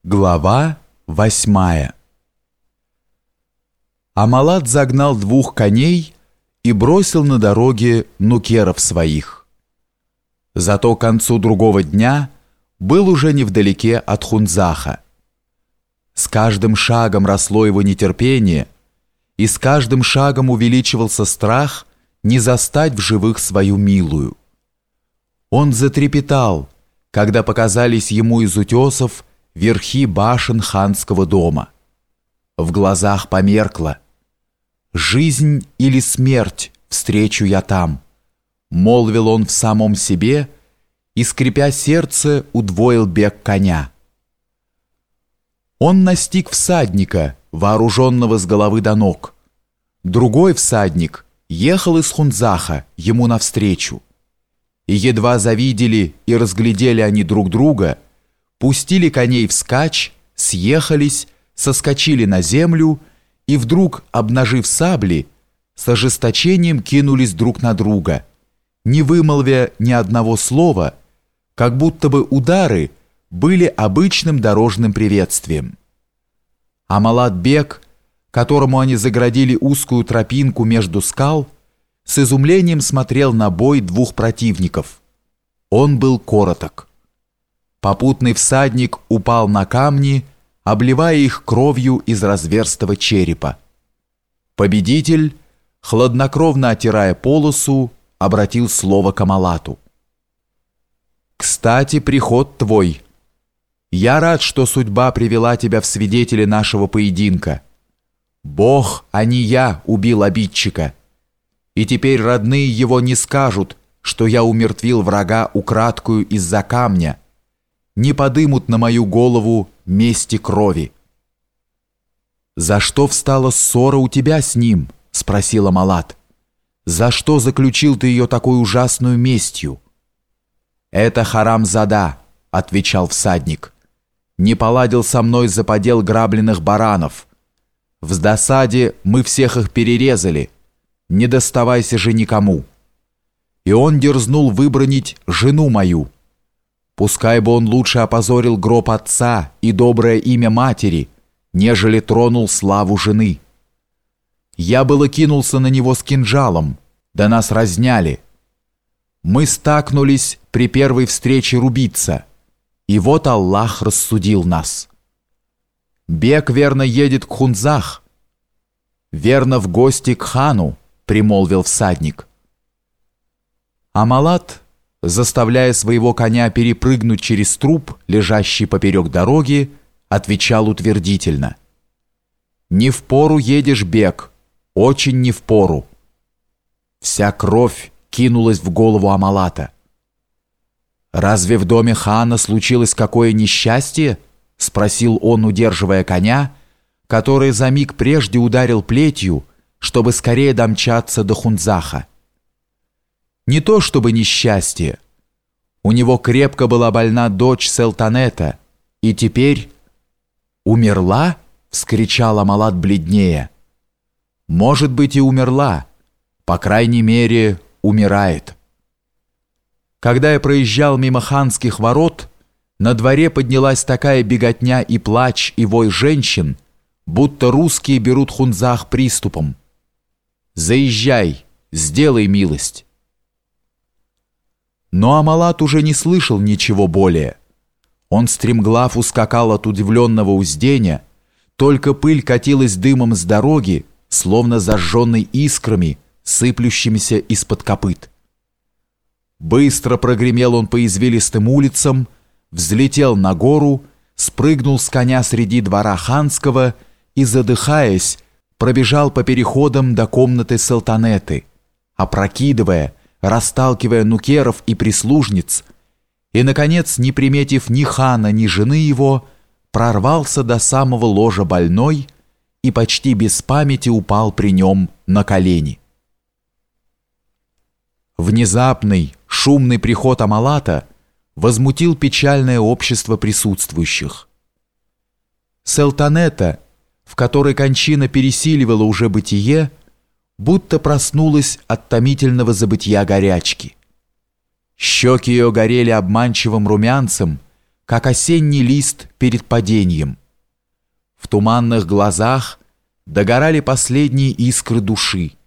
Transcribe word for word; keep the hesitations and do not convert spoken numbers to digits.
Глава восьмая. Амалат загнал двух коней и бросил на дороге нукеров своих. Зато к концу другого дня был уже невдалеке от Хунзаха. С каждым шагом росло его нетерпение, и с каждым шагом увеличивался страх не застать в живых свою милую. Он затрепетал, когда показались ему из утесов верхи башен ханского дома. В глазах померкло. «Жизнь или смерть встречу я там», — молвил он в самом себе, и, скрипя сердце, удвоил бег коня. Он настиг всадника, вооруженного с головы до ног. Другой всадник ехал из Хунзаха ему навстречу. И едва завидели и разглядели они друг друга, пустили коней вскачь, съехались, соскочили на землю и вдруг, обнажив сабли, с ожесточением кинулись друг на друга, не вымолвя ни одного слова, как будто бы удары были обычным дорожным приветствием. Амалат-бек, которому они заградили узкую тропинку между скал, с изумлением смотрел на бой двух противников. Он был короток. Попутный всадник упал на камни, обливая их кровью из разверстого черепа. Победитель, хладнокровно отирая полосу, обратил слово к Амалату. «Кстати, приход твой. Я рад, что судьба привела тебя в свидетели нашего поединка. Бог, а не я, убил обидчика. И теперь родные его не скажут, что я умертвил врага украдкую из-за камня, не подымут на мою голову мести крови». «За что встала ссора у тебя с ним?» — спросил Амалат. «За что заключил ты ее такой ужасную местью?» «Это Харам-зада», — отвечал всадник. «Не поладил со мной за подел грабленных баранов. В досаде мы всех их перерезали. Не доставайся же никому». И он дерзнул выбранить жену мою. Пускай бы он лучше опозорил гроб отца и доброе имя матери, нежели тронул славу жены. Я было кинулся на него с кинжалом, да нас разняли. Мы стакнулись при первой встрече рубиться, и вот Аллах рассудил нас. Бек верно едет к Хунзах, верно в гости к хану, примолвил всадник. Амалат, заставляя своего коня перепрыгнуть через труп, лежащий поперек дороги, отвечал утвердительно. «Не впору едешь, Бек, очень не впору». Вся кровь кинулась в голову Амалата. «Разве в доме хана случилось какое несчастье?» — спросил он, удерживая коня, который за миг прежде ударил плетью, чтобы скорее домчаться до Хунзаха. Не то чтобы несчастье. У него крепко была больна дочь Селтанета, и теперь... «Умерла?» — вскричал Амалат бледнее. «Может быть, и умерла. По крайней мере, умирает». Когда я проезжал мимо ханских ворот, на дворе поднялась такая беготня и плач, и вой женщин, будто русские берут Хунзах приступом. «Заезжай, сделай милость». Но Амалат уже не слышал ничего более. Он стремглав ускакал от удивленного узденя, только пыль катилась дымом с дороги, словно зажженной искрами, сыплющимися из-под копыт. Быстро прогремел он по извилистым улицам, взлетел на гору, спрыгнул с коня среди двора ханского и, задыхаясь, пробежал по переходам до комнаты Селтанеты, опрокидывая, расталкивая нукеров и прислужниц, и, наконец, не приметив ни хана, ни жены его, прорвался до самого ложа больной и почти без памяти упал при нем на колени. Внезапный, шумный приход Амалата возмутил печальное общество присутствующих. Селтанета, в которой кончина пересиливала уже бытие, будто проснулась от томительного забытья горячки. Щеки ее горели обманчивым румянцем, как осенний лист перед падением. В туманных глазах догорали последние искры души.